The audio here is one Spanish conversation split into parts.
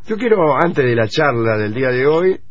Yo quiero, antes de la charla del día de hoy,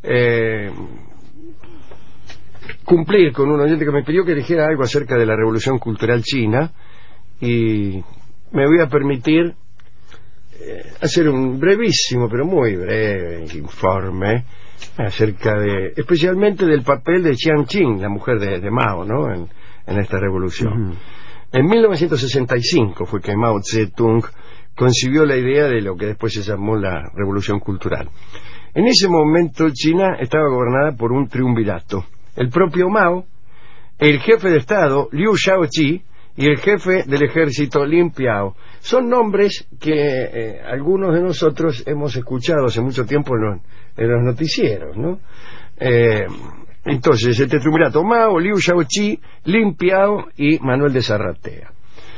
cumplir con un oyente que me pidió que dijera algo acerca de la Revolución Cultural China, y me voy a permitir hacer un brevísimo, pero muy breve informe acerca especialmente del papel de Jiang Qing, la mujer de Mao, ¿no?, en esta revolución. En 1965 fue que Mao Zedong concibió la idea de lo que después se llamó la Revolución Cultural. En ese momento China estaba gobernada por un triunvirato: el propio Mao, el jefe de Estado Liu Shaoqi y el jefe del ejército Lin Piao. Son nombres que algunos de nosotros hemos escuchado hace mucho tiempo en los noticieros, ¿no? Entonces, este triunvirato: Mao, Liu Shaoqi, Lin Piao y Manuel de Zarratea.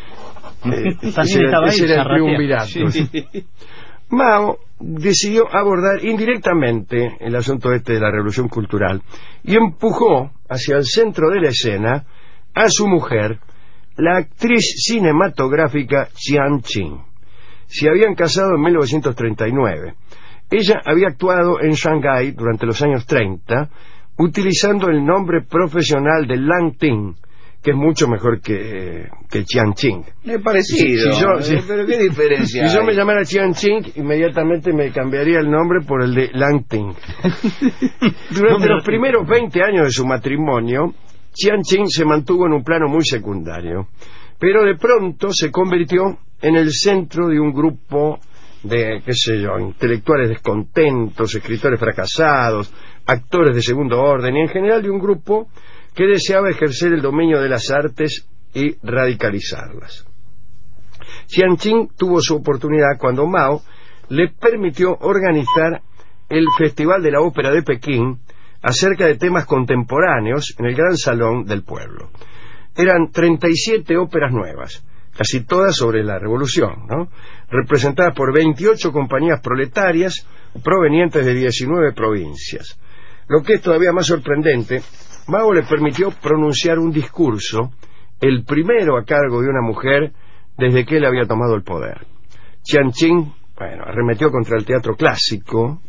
Ese era el triunvirato. Sí. Mao decidió abordar indirectamente el asunto de la Revolución Cultural y empujó hacia el centro de la escena a su mujer, la actriz cinematográfica Jiang Qing. Se habían casado en 1939. Ella había actuado en Shanghái durante los años 30, utilizando el nombre profesional de Lang Ting, que es mucho mejor que Jiang Qing. Es parecido, pero ¿qué diferencia hay? Si yo me llamara Jiang Qing, inmediatamente me cambiaría el nombre por el de Lang Ting. Durante los primeros 20 años de su matrimonio, Jiang Qing se mantuvo en un plano muy secundario, pero de pronto se convirtió en el centro de un grupo de, intelectuales descontentos, escritores fracasados, actores de segundo orden, y en general de un grupo que deseaba ejercer el dominio de las artes y radicalizarlas. Jiang Qing tuvo su oportunidad cuando Mao le permitió organizar el Festival de la Ópera de Pekín acerca de temas contemporáneos en el Gran Salón del Pueblo. Eran 37 óperas nuevas, casi todas sobre la revolución, ¿no?, representadas por 28 compañías proletarias provenientes de 19 provincias. Lo que es todavía más sorprendente, Mao le permitió pronunciar un discurso, el primero a cargo de una mujer desde que él había tomado el poder. Jiang Qing, arremetió contra el teatro clásico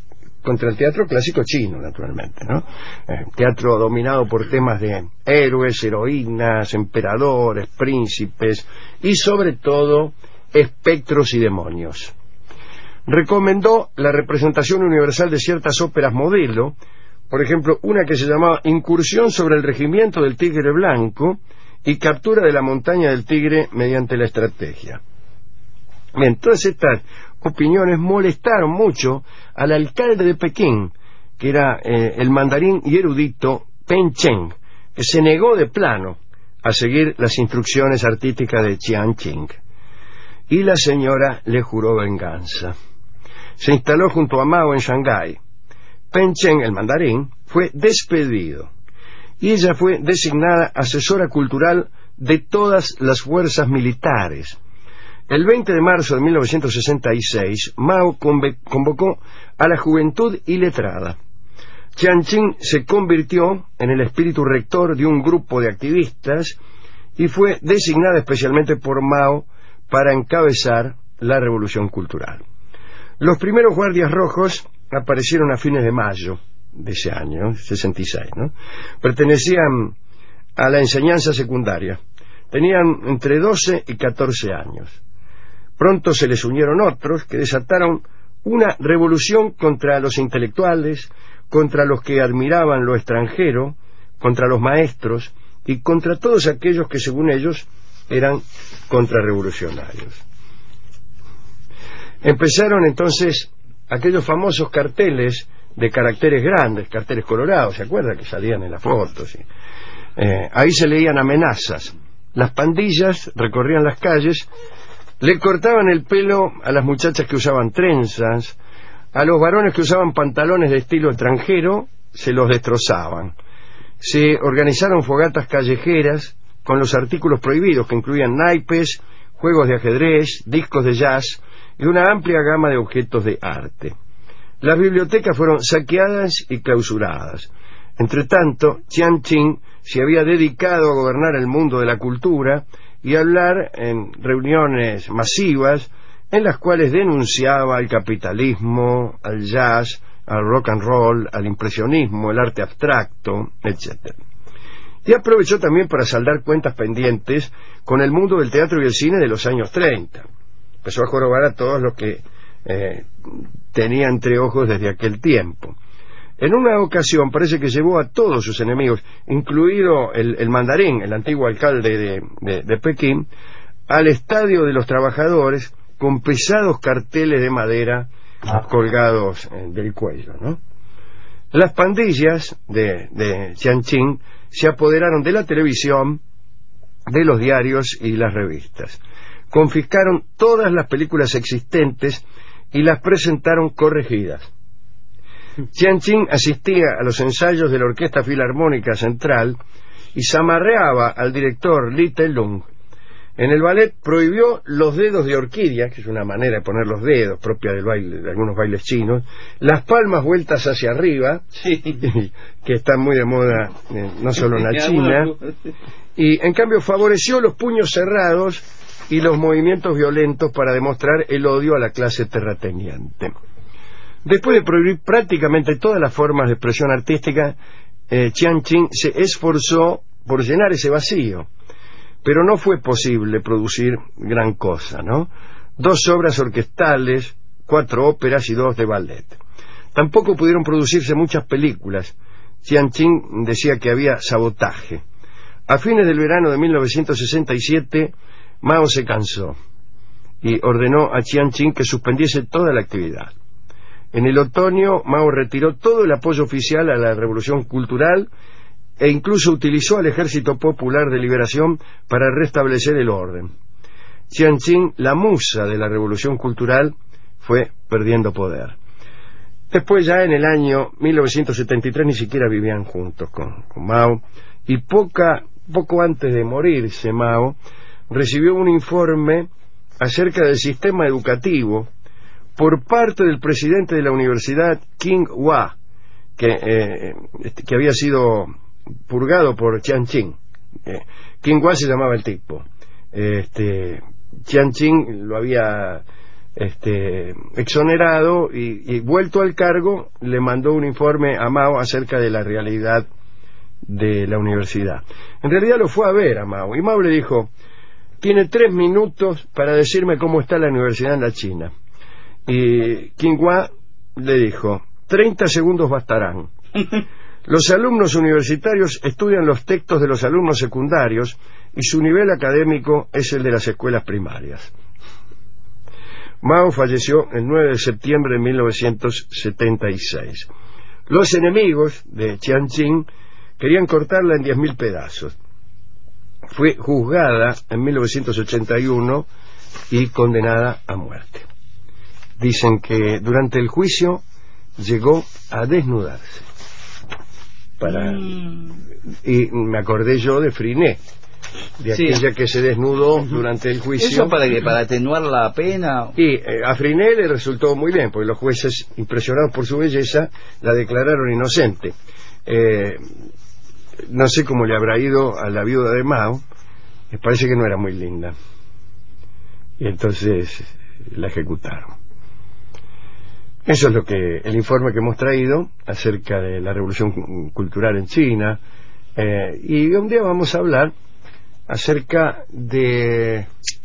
chino, naturalmente, ¿no? Teatro dominado por temas de héroes, heroínas, emperadores, príncipes y sobre todo espectros y demonios. Recomendó la representación universal de ciertas óperas modelo, por ejemplo, una que se llamaba Incursión sobre el regimiento del Tigre Blanco y Captura de la montaña del Tigre mediante la estrategia. Bien, todas estas opiniones molestaron mucho al alcalde de Pekín, que era el mandarín y erudito Pen Cheng, que se negó de plano a seguir las instrucciones artísticas de Jiang Qing. Y la señora le juró venganza. Se instaló junto a Mao en Shanghái. Pen Cheng, el mandarín, fue despedido y ella fue designada asesora cultural de todas las fuerzas militares. El 20 de marzo de 1966, Mao convocó a la juventud iletrada. Jiang Qing se convirtió en el espíritu rector de un grupo de activistas y fue designada especialmente por Mao para encabezar la revolución cultural. Los primeros guardias rojos aparecieron a fines de mayo de ese año, 66, ¿no? Pertenecían a la enseñanza secundaria. Tenían entre 12 y 14 años. Pronto se les unieron otros que desataron una revolución contra los intelectuales, contra los que admiraban lo extranjero, contra los maestros y contra todos aquellos que según ellos eran contrarrevolucionarios. Empezaron entonces aquellos famosos carteles de caracteres grandes, carteles colorados, ¿se acuerdan? Que salían en las fotos. ¿Sí? Ahí se leían amenazas. Las pandillas recorrían las calles, le cortaban el pelo a las muchachas que usaban trenzas, a los varones que usaban pantalones de estilo extranjero, se los destrozaban. Se organizaron fogatas callejeras con los artículos prohibidos, que incluían naipes, juegos de ajedrez, discos de jazz y una amplia gama de objetos de arte. Las bibliotecas fueron saqueadas y clausuradas. Entretanto, Jiang Qing se había dedicado a gobernar el mundo de la cultura y a hablar en reuniones masivas en las cuales denunciaba al capitalismo, al jazz, al rock and roll, al impresionismo, el arte abstracto, etc. Y aprovechó también para saldar cuentas pendientes con el mundo del teatro y el cine de los años 30. Empezó a jorobar a todos los que tenía entre ojos desde aquel tiempo. En una ocasión parece que llevó a todos sus enemigos, incluido el mandarín, el antiguo alcalde de Pekín, al estadio de los trabajadores con pesados carteles de madera colgados del cuello, ¿no? Las pandillas de Jiangqing se apoderaron de la televisión, de los diarios y las revistas. Confiscaron todas las películas existentes y las presentaron corregidas. Jiangqing asistía a los ensayos de la Orquesta Filarmónica Central y zamarreaba al director Li Telung. En el ballet prohibió los dedos de orquídea, que es una manera de poner los dedos propia del baile, de algunos bailes chinos, las palmas vueltas hacia arriba, sí, que están muy de moda no solo en la China, y en cambio favoreció los puños cerrados y los movimientos violentos para demostrar el odio a la clase terrateniente. Después de prohibir prácticamente todas las formas de expresión artística, Jiangqing se esforzó por llenar ese vacío, pero no fue posible producir gran cosa, ¿no? 2 obras orquestales, 4 óperas y 2 de ballet. Tampoco pudieron producirse muchas películas. Jiangqing decía que había sabotaje. A fines del verano de 1967, Mao se cansó y ordenó a Jiangqing que suspendiese toda la actividad. En el otoño, Mao retiró todo el apoyo oficial a la revolución cultural e incluso utilizó al Ejército Popular de Liberación para restablecer el orden. Jiangqing, la musa de la revolución cultural, fue perdiendo poder. Después, ya en el año 1973, ni siquiera vivían juntos con Mao, y poco antes de morirse Mao, recibió un informe acerca del sistema educativo por parte del presidente de la universidad, Qin Hua, que había sido purgado por Jiangqing. Qin Hua se llamaba el tipo. Jiangqing lo había exonerado y vuelto al cargo le mandó un informe a Mao acerca de la realidad de la universidad. En realidad lo fue a ver a Mao y Mao le dijo: tiene 3 minutos para decirme cómo está la universidad en la China. Y Qin Hua le dijo: 30 segundos bastarán. Los alumnos universitarios estudian los textos de los alumnos secundarios y su nivel académico es el de las escuelas primarias. Mao falleció el 9 de septiembre de 1976. Los enemigos de Jiangqing querían cortarla en 10.000 pedazos. Fue juzgada en 1981 y condenada a muerte. Dicen que durante el juicio llegó a desnudarse. Y me acordé yo de Friné, de aquella que se desnudó durante el juicio. ¿Eso para atenuar la pena? Y a Friné le resultó muy bien, porque los jueces, impresionados por su belleza, la declararon inocente. No sé cómo le habrá ido a la viuda de Mao, me parece que no era muy linda. Y entonces la ejecutaron. Eso es lo que el informe que hemos traído acerca de la revolución cultural en China. Y un día vamos a hablar acerca de...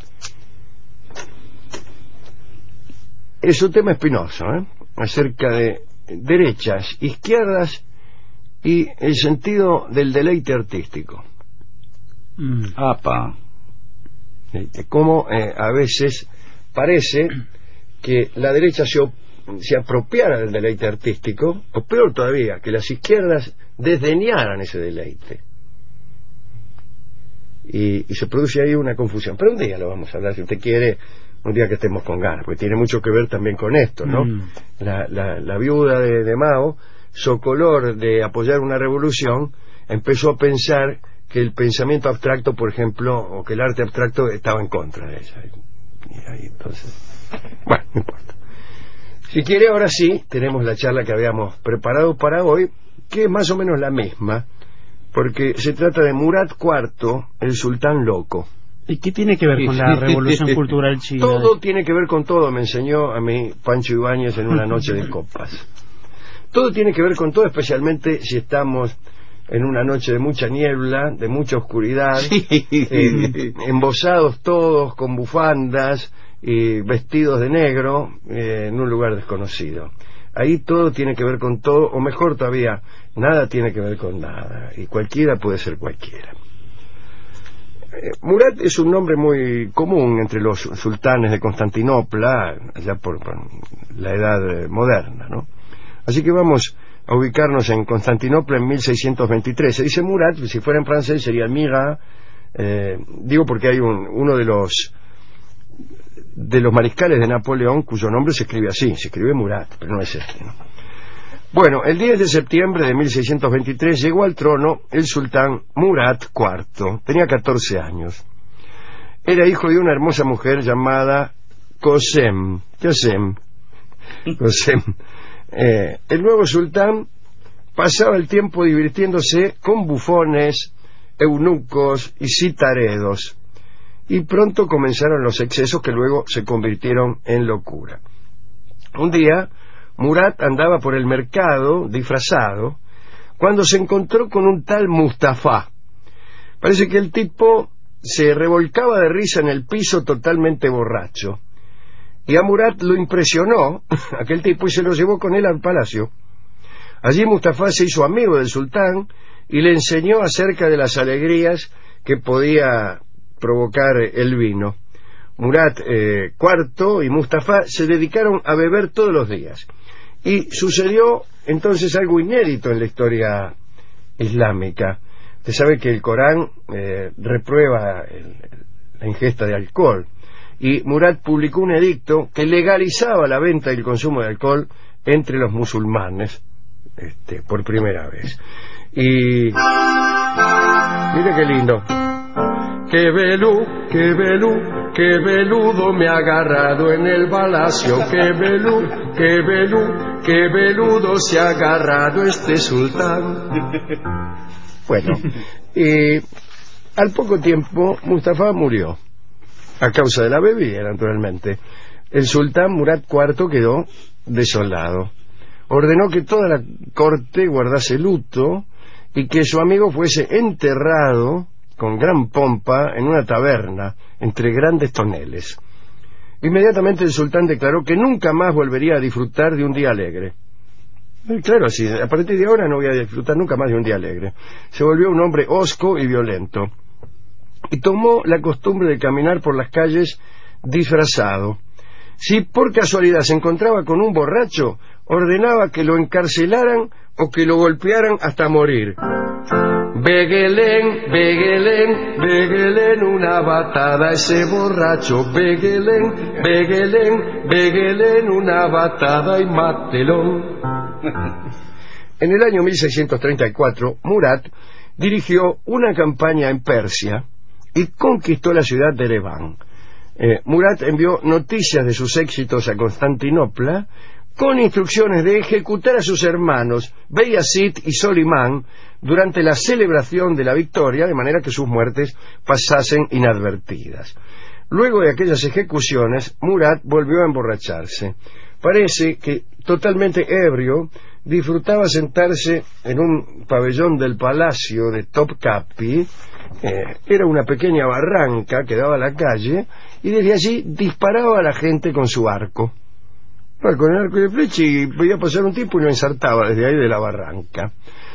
Es un tema espinoso, acerca de derechas, izquierdas y el sentido del deleite artístico. Cómo a veces parece que la derecha se apropiara del deleite artístico, o peor todavía, que las izquierdas desdeñaran ese deleite. Y se produce ahí una confusión. Pero un día lo vamos a hablar, si usted quiere, un día que estemos con ganas, porque tiene mucho que ver también con esto, ¿no? La viuda de Mao, socolor de apoyar una revolución, empezó a pensar que el pensamiento abstracto, por ejemplo, o que el arte abstracto estaba en contra de ella. Y ahí entonces, bueno, no importa. Si quiere, ahora sí, tenemos la charla que habíamos preparado para hoy, que es más o menos la misma, porque se trata de Murat IV, el sultán loco. ¿Y qué tiene que ver con la revolución cultural china? Todo tiene que ver con todo, me enseñó a mí Pancho Ibáñez en una noche de copas. Todo tiene que ver con todo, especialmente si estamos en una noche de mucha niebla, de mucha oscuridad, embosados todos con bufandas y vestidos de negro en un lugar desconocido. Ahí todo tiene que ver con todo, o mejor todavía, nada tiene que ver con nada, y cualquiera puede ser cualquiera. Murat es un nombre muy común entre los sultanes de Constantinopla, allá por la edad moderna, ¿no? Así que vamos a ubicarnos en Constantinopla en 1623. Se dice Murat, si fuera en francés sería Mira, digo porque hay uno de los mariscales de Napoleón cuyo nombre se escribe así, se escribe Murat, pero no es este, ¿no? Bueno, el 10 de septiembre de 1623 llegó al trono el sultán Murat IV. Tenía 14 años. Era hijo de una hermosa mujer llamada Kösem. El nuevo sultán pasaba el tiempo divirtiéndose con bufones, eunucos y citaredos. Y pronto comenzaron los excesos que luego se convirtieron en locura. Un día Murat andaba por el mercado disfrazado cuando se encontró con un tal Mustafa. Parece que el tipo se revolcaba de risa en el piso totalmente borracho, y a Murat lo impresionó aquel tipo y se lo llevó con él al palacio. Allí Mustafa se hizo amigo del sultán y le enseñó acerca de las alegrías que podía provocar el vino. Murat IV y Mustafa se dedicaron a beber todos los días. Y sucedió entonces algo inédito en la historia islámica. Usted sabe que el Corán reprueba la ingesta de alcohol, y Murat publicó un edicto que legalizaba la venta y el consumo de alcohol entre los musulmanes, por primera vez. Y mire qué lindo. Qué veludo me ha agarrado en el palacio, qué veludo se ha agarrado este sultán. Bueno, al poco tiempo Mustafa murió, a causa de la bebida, naturalmente. El sultán Murat IV quedó desolado. Ordenó que toda la corte guardase luto y que su amigo fuese enterrado con gran pompa en una taberna entre grandes toneles. Inmediatamente el sultán declaró que nunca más volvería a disfrutar de un día alegre. Claro, así, a partir de ahora no voy a disfrutar nunca más de un día alegre. Se volvió un hombre hosco y violento, y tomó la costumbre de caminar por las calles disfrazado. Si por casualidad se encontraba con un borracho, ordenaba que lo encarcelaran o que lo golpearan hasta morir. Beguelén, Beguelén, Beguelén, una batada ese borracho. Beguelén, Beguelén, Beguelén, una batada y mátelo. En el año 1634, Murat dirigió una campaña en Persia y conquistó la ciudad de Ereván. Murat envió noticias de sus éxitos a Constantinopla con instrucciones de ejecutar a sus hermanos Beyazid y Solimán durante la celebración de la victoria, de manera que sus muertes pasasen inadvertidas. Luego de aquellas ejecuciones, Murat volvió a emborracharse. Parece que, totalmente ebrio, disfrutaba sentarse en un pabellón del palacio de Topkapi. Era una pequeña barranca que daba a la calle, y desde allí disparaba a la gente con su arco. Con el arco y flecha, y veía pasar un tipo y lo ensartaba desde ahí de la barranca.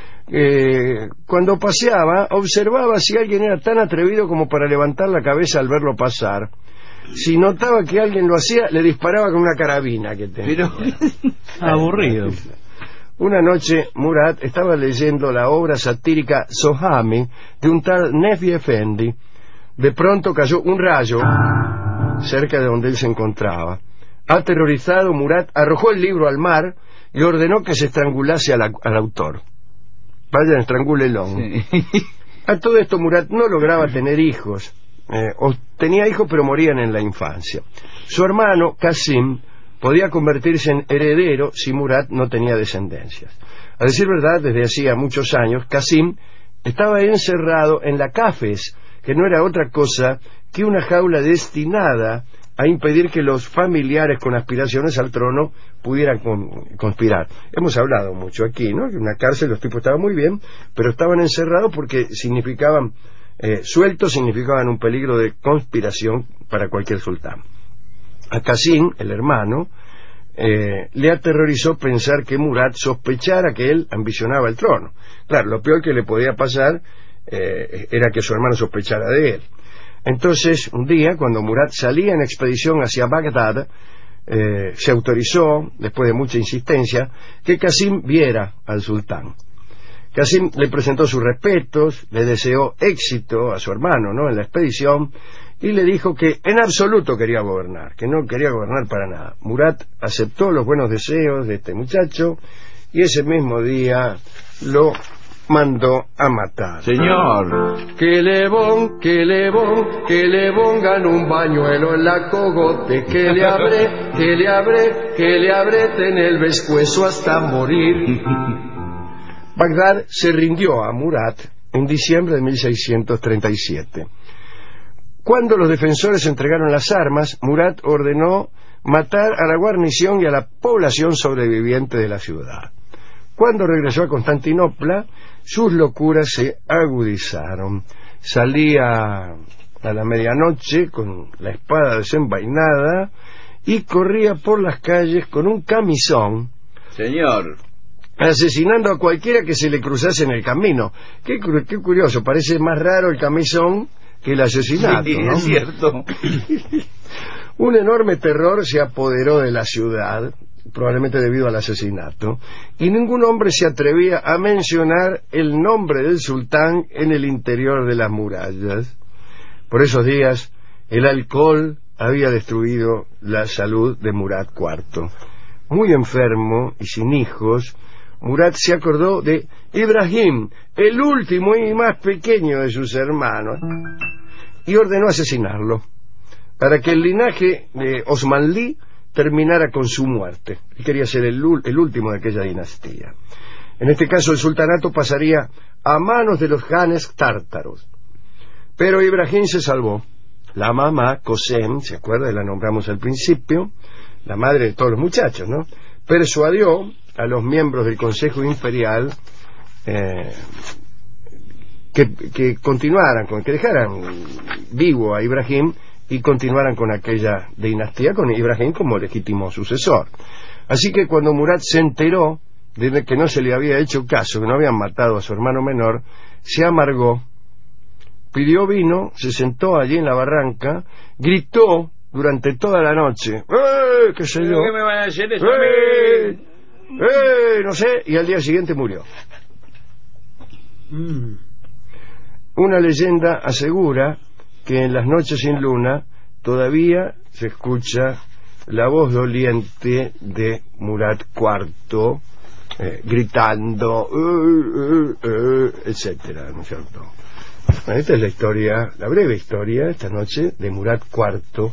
Cuando paseaba, observaba si alguien era tan atrevido como para levantar la cabeza al verlo pasar. Si notaba que alguien lo hacía, le disparaba con una carabina que tenía. Aburrido. Una noche Murat estaba leyendo la obra satírica Sohami de un tal Nefi Efendi. De pronto cayó un rayo cerca de donde él se encontraba. Aterrorizado, Murat arrojó el libro al mar y ordenó que se estrangulase al autor. Vayan, estrangúlelo. Sí. A todo esto Murat no lograba tener hijos, o tenía hijos pero morían en la infancia. Su hermano Qasim podía convertirse en heredero si Murat no tenía descendencias. A decir verdad, desde hacía muchos años Qasim estaba encerrado en la Cafes, que no era otra cosa que una jaula destinada a impedir que los familiares con aspiraciones al trono pudieran conspirar. Hemos hablado mucho aquí, ¿no? Que en una cárcel los tipos estaban muy bien, pero estaban encerrados porque significaban, sueltos significaban un peligro de conspiración para cualquier sultán. A Qasim, el hermano, le aterrorizó pensar que Murat sospechara que él ambicionaba el trono. Claro, lo peor que le podía pasar era que su hermano sospechara de él. Entonces, un día, cuando Murat salía en expedición hacia Bagdad, se autorizó, después de mucha insistencia, que Qasim viera al sultán. Qasim le presentó sus respetos, le deseó éxito a su hermano, ¿no?, en la expedición, y le dijo que en absoluto quería gobernar, que no quería gobernar para nada. Murat aceptó los buenos deseos de este muchacho y ese mismo día lo mandó a matar. Señor, Que le pongan un bañuelo en la cogote, que le abrete en el pescuezo hasta morir. Bagdad se rindió a Murat en diciembre de 1637. Cuando los defensores entregaron las armas, Murat ordenó matar a la guarnición y a la población sobreviviente de la ciudad. Cuando regresó a Constantinopla, sus locuras se agudizaron. Salía a la medianoche con la espada desenvainada y corría por las calles con un camisón, señor, asesinando a cualquiera que se le cruzase en el camino. Qué curioso, parece más raro el camisón que el asesinato, sí, ¿no? Es cierto. Un enorme terror se apoderó de la ciudad, probablemente debido al asesinato, y ningún hombre se atrevía a mencionar el nombre del sultán en el interior de las murallas. Por esos días, el alcohol había destruido la salud de Murat IV. Muy enfermo y sin hijos, Murat se acordó de Ibrahim, el último y más pequeño de sus hermanos, y ordenó asesinarlo, para que el linaje de Osmanlí terminara con su muerte. Él quería ser el último de aquella dinastía. En este caso el sultanato pasaría a manos de los janes tártaros. Pero Ibrahim se salvó. La mamá, Qosem, ¿se acuerda? La nombramos al principio, la madre de todos los muchachos, ¿no?, persuadió a los miembros del Consejo Imperial que continuaran, que dejaran vivo a Ibrahim y continuaran con aquella dinastía, con Ibrahim como legítimo sucesor. Así que cuando Murat se enteró de que no se le había hecho caso, que no habían matado a su hermano menor, se amargó, pidió vino, se sentó allí en la barranca, gritó durante toda la noche, qué sé yo, ¿qué me van a hacer eso? No sé, y al día siguiente murió. Una leyenda asegura que en las noches sin luna todavía se escucha la voz doliente de Murat IV gritando, etcétera, ¿no es cierto? Bueno, esta es la historia, la breve historia esta noche de Murat IV,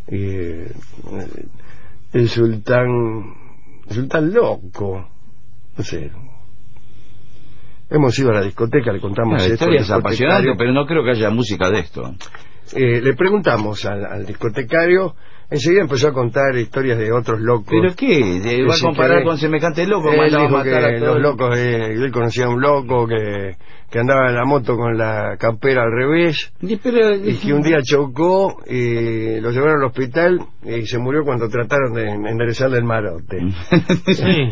el sultán loco, no sé. Hemos ido a la discoteca, le contamos La historia es apasionante, pero no creo que haya música de esto. Le preguntamos al discotecario, enseguida empezó a contar historias de otros locos. ¿Pero qué? ¿Va a comparar con semejante loco? Él dijo que los locos, él conocía a un loco que andaba en la moto con la campera al revés, y que un día chocó y lo llevaron al hospital y se murió cuando trataron de enderezarle el marote. Sí.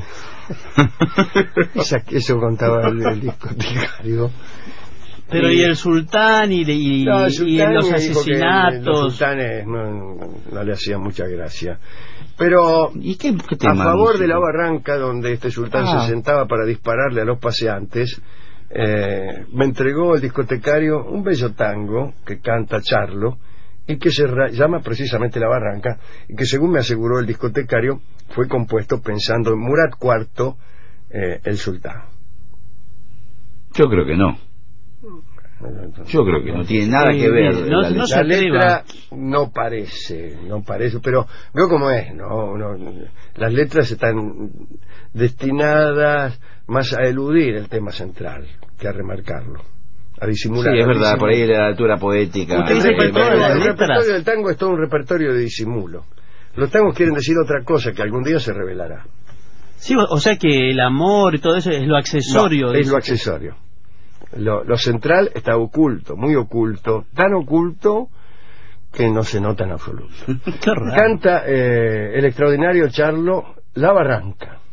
Eso contaba el discotecario. Pero y el sultán y los asesinatos. Los sultanes no le hacían mucha gracia. Pero ¿y qué a favor de la barranca donde este sultán se sentaba para dispararle a los paseantes, me entregó el discotecario un bello tango que canta Charlo y que se llama precisamente La Barranca, y que, según me aseguró el discotecario, fue compuesto pensando en Murat IV, el sultán. Yo creo que no. Yo creo que no tiene nada que ver. La letra no parece, pero veo cómo es, las letras están destinadas más a eludir el tema central que a remarcarlo. a disimular. Sí, es verdad, por ahí la altura poética. Usted dice que todas las El letras... repertorio del tango es todo un repertorio de disimulo. Los tangos quieren decir otra cosa que algún día se revelará. Sí, o sea que el amor y todo eso es lo accesorio. No, es lo accesorio. Lo central está oculto, muy oculto, tan oculto que no se nota en absoluto. Qué raro. Canta el extraordinario Charlo La Barranca.